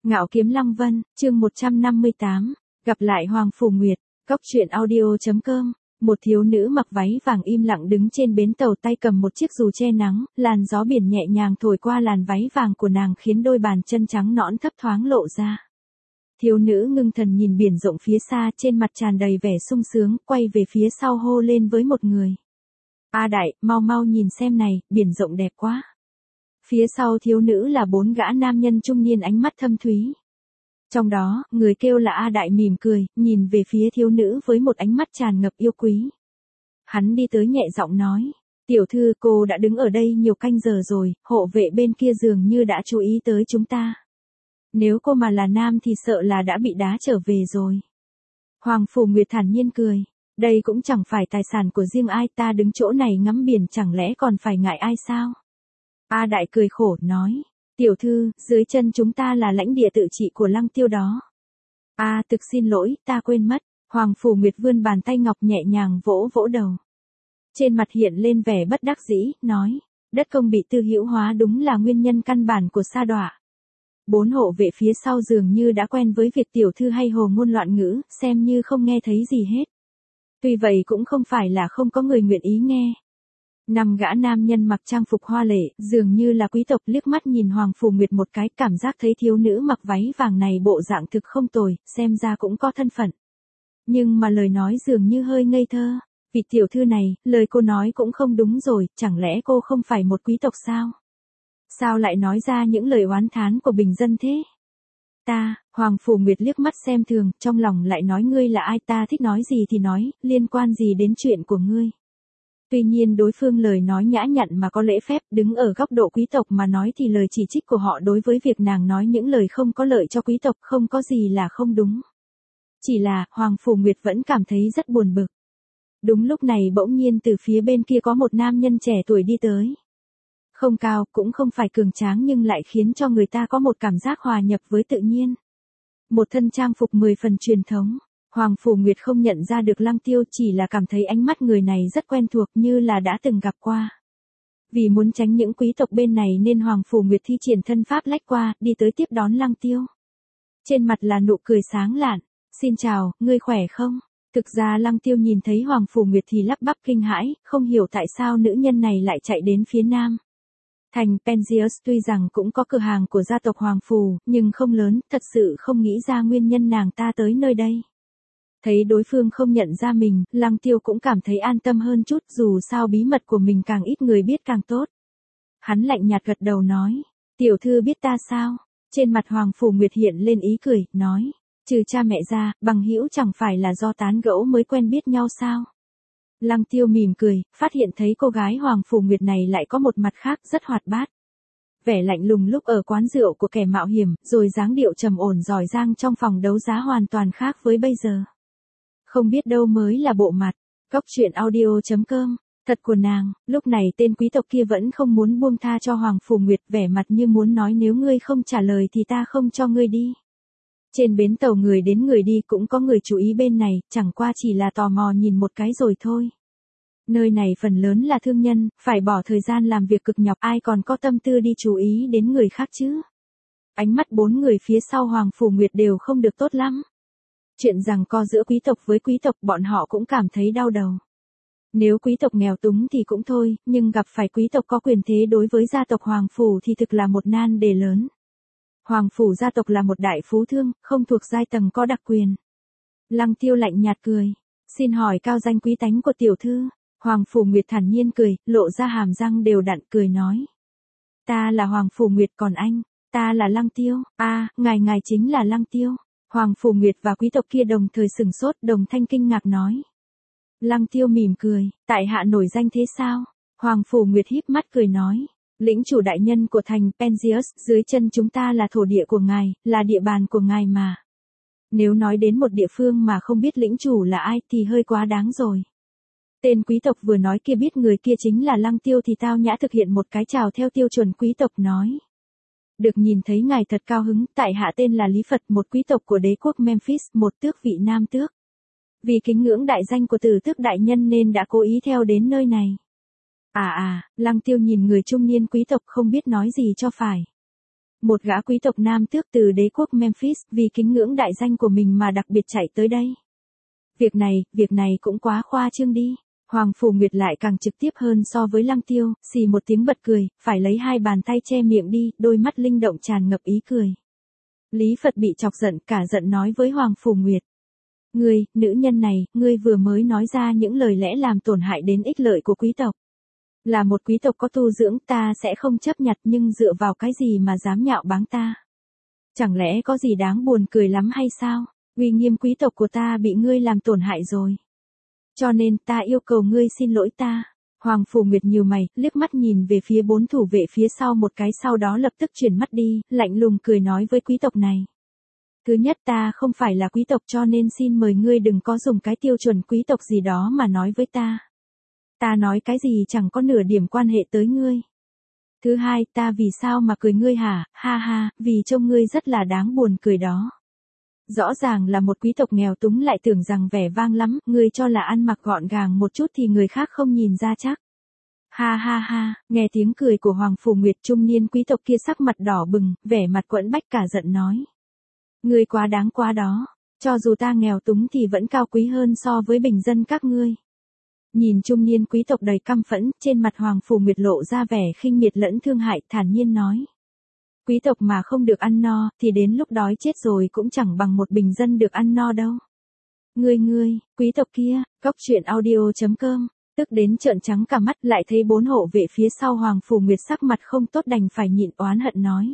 Ngạo Kiếm Lăng Vân, chương 158, gặp lại Hoàng Phủ Nguyệt, góc truyện audio.com. Một thiếu nữ mặc váy vàng im lặng đứng trên bến tàu, tay cầm một chiếc dù che nắng, làn gió biển nhẹ nhàng thổi qua làn váy vàng của nàng khiến đôi bàn chân trắng nõn thấp thoáng lộ ra. Thiếu nữ ngưng thần nhìn biển rộng phía xa, trên mặt tràn đầy vẻ sung sướng, quay về phía sau hô lên với một người. A Đại, mau mau nhìn xem này, biển rộng đẹp quá. Phía sau thiếu nữ là 4 gã nam nhân trung niên ánh mắt thâm thúy. Trong đó, người kêu là A Đại mỉm cười, nhìn về phía thiếu nữ với một ánh mắt tràn ngập yêu quý. Hắn đi tới nhẹ giọng nói, tiểu thư, cô đã đứng ở đây nhiều canh giờ rồi, hộ vệ bên kia dường như đã chú ý tới chúng ta. Nếu cô mà là nam thì sợ là đã bị đá trở về rồi. Hoàng Phủ Nguyệt thản nhiên cười, đây cũng chẳng phải tài sản của riêng ai, ta đứng chỗ này ngắm biển chẳng lẽ còn phải ngại ai sao? A Đại cười khổ, nói, tiểu thư, dưới chân chúng ta là lãnh địa tự trị của Lăng Tiêu đó. Thực xin lỗi, ta quên mất. Hoàng Phủ Nguyệt vươn bàn tay ngọc nhẹ nhàng vỗ vỗ đầu. Trên mặt hiện lên vẻ bất đắc dĩ, nói, đất công bị tư hữu hóa đúng là nguyên nhân căn bản của sa đọa. 4 hộ vệ phía sau dường như đã quen với việc tiểu thư hay hồ ngôn loạn ngữ, xem như không nghe thấy gì hết. Tuy vậy cũng không phải là không có người nguyện ý nghe. 5 gã nam nhân mặc trang phục hoa lệ, dường như là quý tộc, liếc mắt nhìn Hoàng Phủ Nguyệt một cái, cảm giác thấy thiếu nữ mặc váy vàng này bộ dạng thực không tồi, xem ra cũng có thân phận. Nhưng mà lời nói dường như hơi ngây thơ. Vị tiểu thư này, lời cô nói cũng không đúng rồi, chẳng lẽ cô không phải một quý tộc sao? Sao lại nói ra những lời oán thán của bình dân thế? Hoàng Phủ Nguyệt liếc mắt xem thường, trong lòng lại nói ngươi là ai, ta thích nói gì thì nói, liên quan gì đến chuyện của ngươi. Tuy nhiên đối phương lời nói nhã nhặn mà có lễ phép, đứng ở góc độ quý tộc mà nói thì lời chỉ trích của họ đối với việc nàng nói những lời không có lợi cho quý tộc không có gì là không đúng. Chỉ là, Hoàng Phủ Nguyệt vẫn cảm thấy rất buồn bực. Đúng lúc này bỗng nhiên từ phía bên kia có một nam nhân trẻ tuổi đi tới. Không cao, cũng không phải cường tráng nhưng lại khiến cho người ta có một cảm giác hòa nhập với tự nhiên. Một thân trang phục 10 phần truyền thống. Hoàng Phủ Nguyệt không nhận ra được Lăng Tiêu, chỉ là cảm thấy ánh mắt người này rất quen thuộc như là đã từng gặp qua. Vì muốn tránh những quý tộc bên này nên Hoàng Phủ Nguyệt thi triển thân pháp lách qua, đi tới tiếp đón Lăng Tiêu. Trên mặt là nụ cười sáng lạn. Xin chào, ngươi khỏe không? Thực ra Lăng Tiêu nhìn thấy Hoàng Phủ Nguyệt thì lắp bắp kinh hãi, không hiểu tại sao nữ nhân này lại chạy đến phía nam. Thành Penzius tuy rằng cũng có cửa hàng của gia tộc Hoàng Phủ, nhưng không lớn, thật sự không nghĩ ra nguyên nhân nàng ta tới nơi đây. Thấy đối phương không nhận ra mình, Lăng Tiêu cũng cảm thấy an tâm hơn chút, dù sao bí mật của mình càng ít người biết càng tốt. Hắn lạnh nhạt gật đầu nói, tiểu thư biết ta sao? Trên mặt Hoàng Phủ Nguyệt hiện lên ý cười, nói, trừ cha mẹ ra, bằng hữu chẳng phải là do tán gẫu mới quen biết nhau sao? Lăng Tiêu mỉm cười, phát hiện thấy cô gái Hoàng Phủ Nguyệt này lại có một mặt khác rất hoạt bát. Vẻ lạnh lùng lúc ở quán rượu của kẻ mạo hiểm, rồi dáng điệu trầm ổn giỏi giang trong phòng đấu giá hoàn toàn khác với bây giờ. Không biết đâu mới là bộ mặt. Góc truyện audio.com. Thật của nàng, lúc này tên quý tộc kia vẫn không muốn buông tha cho Hoàng Phủ Nguyệt, vẻ mặt như muốn nói nếu ngươi không trả lời thì ta không cho ngươi đi. Trên bến tàu người đến người đi cũng có người chú ý bên này, chẳng qua chỉ là tò mò nhìn một cái rồi thôi. Nơi này phần lớn là thương nhân, phải bỏ thời gian làm việc cực nhọc, ai còn có tâm tư đi chú ý đến người khác chứ. Ánh mắt 4 người phía sau Hoàng Phủ Nguyệt đều không được tốt lắm. Chuyện giằng co giữa quý tộc với quý tộc bọn họ cũng cảm thấy đau đầu. Nếu quý tộc nghèo túng thì cũng thôi, nhưng gặp phải quý tộc có quyền thế đối với gia tộc Hoàng Phủ thì thực là một nan đề lớn. Hoàng Phủ gia tộc là một đại phú thương, không thuộc giai tầng có đặc quyền. Lăng Tiêu lạnh nhạt cười, xin hỏi cao danh quý tánh của tiểu thư. Hoàng Phủ Nguyệt thản nhiên cười, lộ ra hàm răng đều đặn cười nói. Ta là Hoàng Phủ Nguyệt, còn anh, ta là Lăng Tiêu. Ngài chính là Lăng Tiêu. Hoàng Phủ Nguyệt và quý tộc kia đồng thời sửng sốt, đồng thanh kinh ngạc nói. Lăng Tiêu mỉm cười, tại hạ nổi danh thế sao? Hoàng Phủ Nguyệt híp mắt cười nói. Lĩnh chủ đại nhân của thành Penzius, dưới chân chúng ta là thổ địa của ngài, là địa bàn của ngài mà. Nếu nói đến một địa phương mà không biết lĩnh chủ là ai thì hơi quá đáng rồi. Tên quý tộc vừa nói kia biết người kia chính là Lăng Tiêu thì tao nhã thực hiện một cái chào theo tiêu chuẩn quý tộc nói. Được nhìn thấy ngài thật cao hứng, tại hạ tên là Lý Phật, một quý tộc của đế quốc Memphis, một tước vị nam tước. Vì kính ngưỡng đại danh của Tử Tước đại nhân nên đã cố ý theo đến nơi này. Lăng Tiêu nhìn người trung niên quý tộc không biết nói gì cho phải. Một gã quý tộc nam tước từ đế quốc Memphis vì kính ngưỡng đại danh của mình mà đặc biệt chạy tới đây. Việc này cũng quá khoa trương đi. Hoàng Phủ Nguyệt lại càng trực tiếp hơn so với Lăng Tiêu, xì một tiếng bật cười, phải lấy hai bàn tay che miệng đi, đôi mắt linh động tràn ngập ý cười. Lý Phật bị chọc giận, cả giận nói với Hoàng Phủ Nguyệt. Ngươi, nữ nhân này, ngươi vừa mới nói ra những lời lẽ làm tổn hại đến ích lợi của quý tộc. Là một quý tộc có tu dưỡng ta sẽ không chấp nhặt, nhưng dựa vào cái gì mà dám nhạo báng ta? Chẳng lẽ có gì đáng buồn cười lắm hay sao? Uy nghiêm quý tộc của ta bị ngươi làm tổn hại rồi. Cho nên ta yêu cầu ngươi xin lỗi ta. Hoàng Phủ Nguyệt nhíu mày, liếc mắt nhìn về phía 4 thủ vệ phía sau một cái, sau đó lập tức chuyển mắt đi, lạnh lùng cười nói với quý tộc này. Thứ nhất, ta không phải là quý tộc, cho nên xin mời ngươi đừng có dùng cái tiêu chuẩn quý tộc gì đó mà nói với ta. Ta nói cái gì chẳng có nửa điểm quan hệ tới ngươi. Thứ hai, ta vì sao mà cười ngươi hả? Ha ha, vì trông ngươi rất là đáng buồn cười đó. Rõ ràng là một quý tộc nghèo túng lại tưởng rằng vẻ vang lắm, ngươi cho là ăn mặc gọn gàng một chút thì người khác không nhìn ra chắc. Ha ha ha, nghe tiếng cười của Hoàng Phủ Nguyệt, trung niên quý tộc kia sắc mặt đỏ bừng, vẻ mặt quẫn bách cả giận nói. Ngươi quá đáng quá đó, cho dù ta nghèo túng thì vẫn cao quý hơn so với bình dân các ngươi. Nhìn trung niên quý tộc đầy căm phẫn, trên mặt Hoàng Phủ Nguyệt lộ ra vẻ khinh miệt lẫn thương hại, thản nhiên nói. Quý tộc mà không được ăn no, thì đến lúc đói chết rồi cũng chẳng bằng một bình dân được ăn no đâu. Ngươi, quý tộc kia, Cóc Truyện Audio.com, tức đến trợn trắng cả mắt, lại thấy 4 hộ vệ phía sau Hoàng Phủ Nguyệt sắc mặt không tốt đành phải nhịn oán hận nói.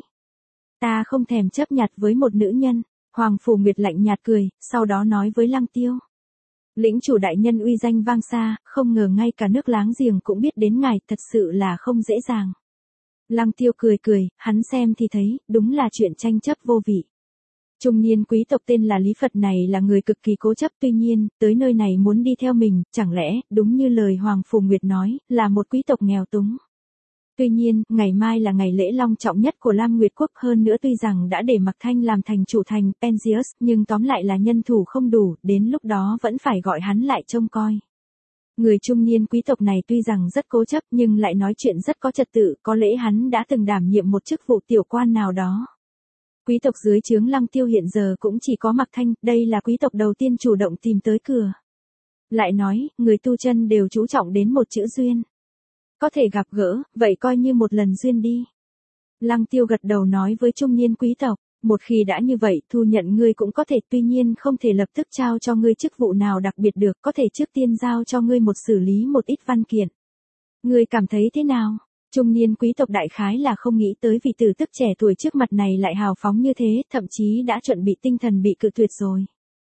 Ta không thèm chấp nhặt với một nữ nhân. Hoàng Phủ Nguyệt lạnh nhạt cười, sau đó nói với Lăng Tiêu. Lĩnh chủ đại nhân uy danh vang xa, không ngờ ngay cả nước láng giềng cũng biết đến ngài, thật sự là không dễ dàng. Lăng Tiêu cười, hắn xem thì thấy, đúng là chuyện tranh chấp vô vị. Trung niên quý tộc tên là Lý Phật này là người cực kỳ cố chấp, tuy nhiên, tới nơi này muốn đi theo mình, chẳng lẽ, đúng như lời Hoàng Phủ Nguyệt nói, là một quý tộc nghèo túng. Tuy nhiên, ngày mai là ngày lễ long trọng nhất của Lam Nguyệt Quốc, hơn nữa tuy rằng đã để Mạc Thanh làm thành chủ thành Penzius, nhưng tóm lại là nhân thủ không đủ, đến lúc đó vẫn phải gọi hắn lại trông coi. Người trung niên quý tộc này tuy rằng rất cố chấp nhưng lại nói chuyện rất có trật tự, có lẽ hắn đã từng đảm nhiệm một chức vụ tiểu quan nào đó. Quý tộc dưới trướng Lăng Tiêu hiện giờ cũng chỉ có Mạc Thanh, đây là quý tộc đầu tiên chủ động tìm tới cửa. Lại nói, người tu chân đều chú trọng đến một chữ duyên. Có thể gặp gỡ, vậy coi như một lần duyên đi. Lăng Tiêu gật đầu nói với trung niên quý tộc, một khi đã như vậy, thu nhận ngươi cũng có thể, tuy nhiên không thể lập tức trao cho ngươi chức vụ nào đặc biệt được, có thể trước tiên giao cho ngươi xử lý một ít văn kiện. Ngươi cảm thấy thế nào? Trung niên quý tộc đại khái là không nghĩ tới vị tử tức trẻ tuổi trước mặt này lại hào phóng như thế, thậm chí đã chuẩn bị tinh thần bị cự tuyệt rồi.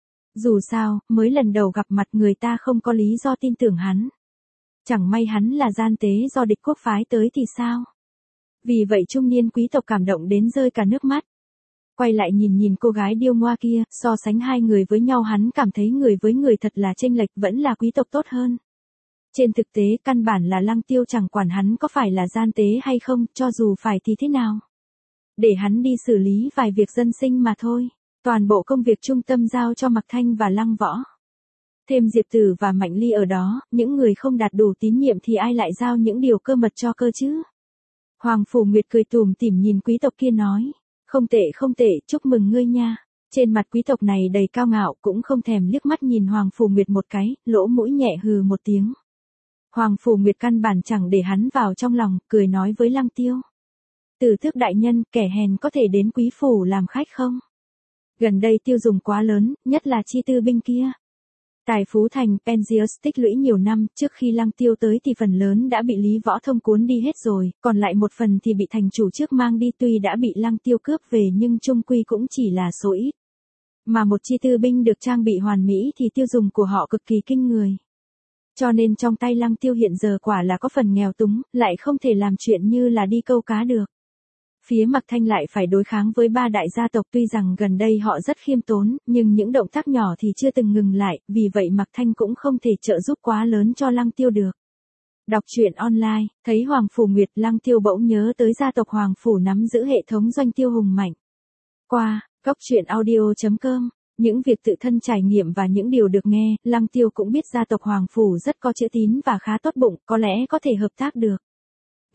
Dù sao, mới lần đầu gặp mặt người ta không có lý do tin tưởng hắn. Chẳng may hắn là gian tế do địch quốc phái tới thì sao? Vì vậy trung niên quý tộc cảm động đến rơi cả nước mắt. Quay lại nhìn cô gái điêu ngoa kia, so sánh hai người với nhau hắn cảm thấy người với người thật là chênh lệch, vẫn là quý tộc tốt hơn. Trên thực tế căn bản là Lăng Tiêu chẳng quản hắn có phải là gian tế hay không, cho dù phải thì thế nào. Để hắn đi xử lý vài việc dân sinh mà thôi. Toàn bộ công việc trung tâm giao cho Mạc Thanh và Lăng Võ. Thêm Diệp Tử và Mạnh Ly ở đó, những người không đạt đủ tín nhiệm thì ai lại giao những điều cơ mật cho cơ chứ? Hoàng Phủ Nguyệt cười tủm tỉm nhìn quý tộc kia nói. Không tệ, chúc mừng ngươi nha. Trên mặt quý tộc này đầy cao ngạo, cũng không thèm liếc mắt nhìn Hoàng Phủ Nguyệt một cái, lỗ mũi nhẹ hừ một tiếng. Hoàng Phủ Nguyệt căn bản chẳng để hắn vào trong lòng, cười nói với Lăng Tiêu. Tử Tước đại nhân, kẻ hèn có thể đến quý phủ làm khách không? Gần đây tiêu dùng quá lớn, nhất là chi tư binh kia. Tài phú thành Penzius tích lũy nhiều năm, trước khi Lăng Tiêu tới thì phần lớn đã bị Lý Võ Thông cuốn đi hết rồi, còn lại một phần thì bị thành chủ trước mang đi, tuy đã bị Lăng Tiêu cướp về nhưng chung quy cũng chỉ là số ít. Mà một chi tư binh được trang bị hoàn mỹ thì tiêu dùng của họ cực kỳ kinh người. Cho nên trong tay Lăng Tiêu hiện giờ quả là có phần nghèo túng, lại không thể làm chuyện như là đi câu cá được. Phía Mạc Thanh lại phải đối kháng với 3 đại gia tộc, tuy rằng gần đây họ rất khiêm tốn, nhưng những động tác nhỏ thì chưa từng ngừng lại, vì vậy Mạc Thanh cũng không thể trợ giúp quá lớn cho Lăng Tiêu được. Đọc truyện online, thấy Hoàng Phủ Nguyệt, Lăng Tiêu bỗng nhớ tới gia tộc Hoàng Phủ nắm giữ hệ thống doanh tiêu hùng mạnh. Qua, Cóc Truyện Audio.com, những việc tự thân trải nghiệm và những điều được nghe, Lăng Tiêu cũng biết gia tộc Hoàng Phủ rất có chữ tín và khá tốt bụng, có lẽ có thể hợp tác được.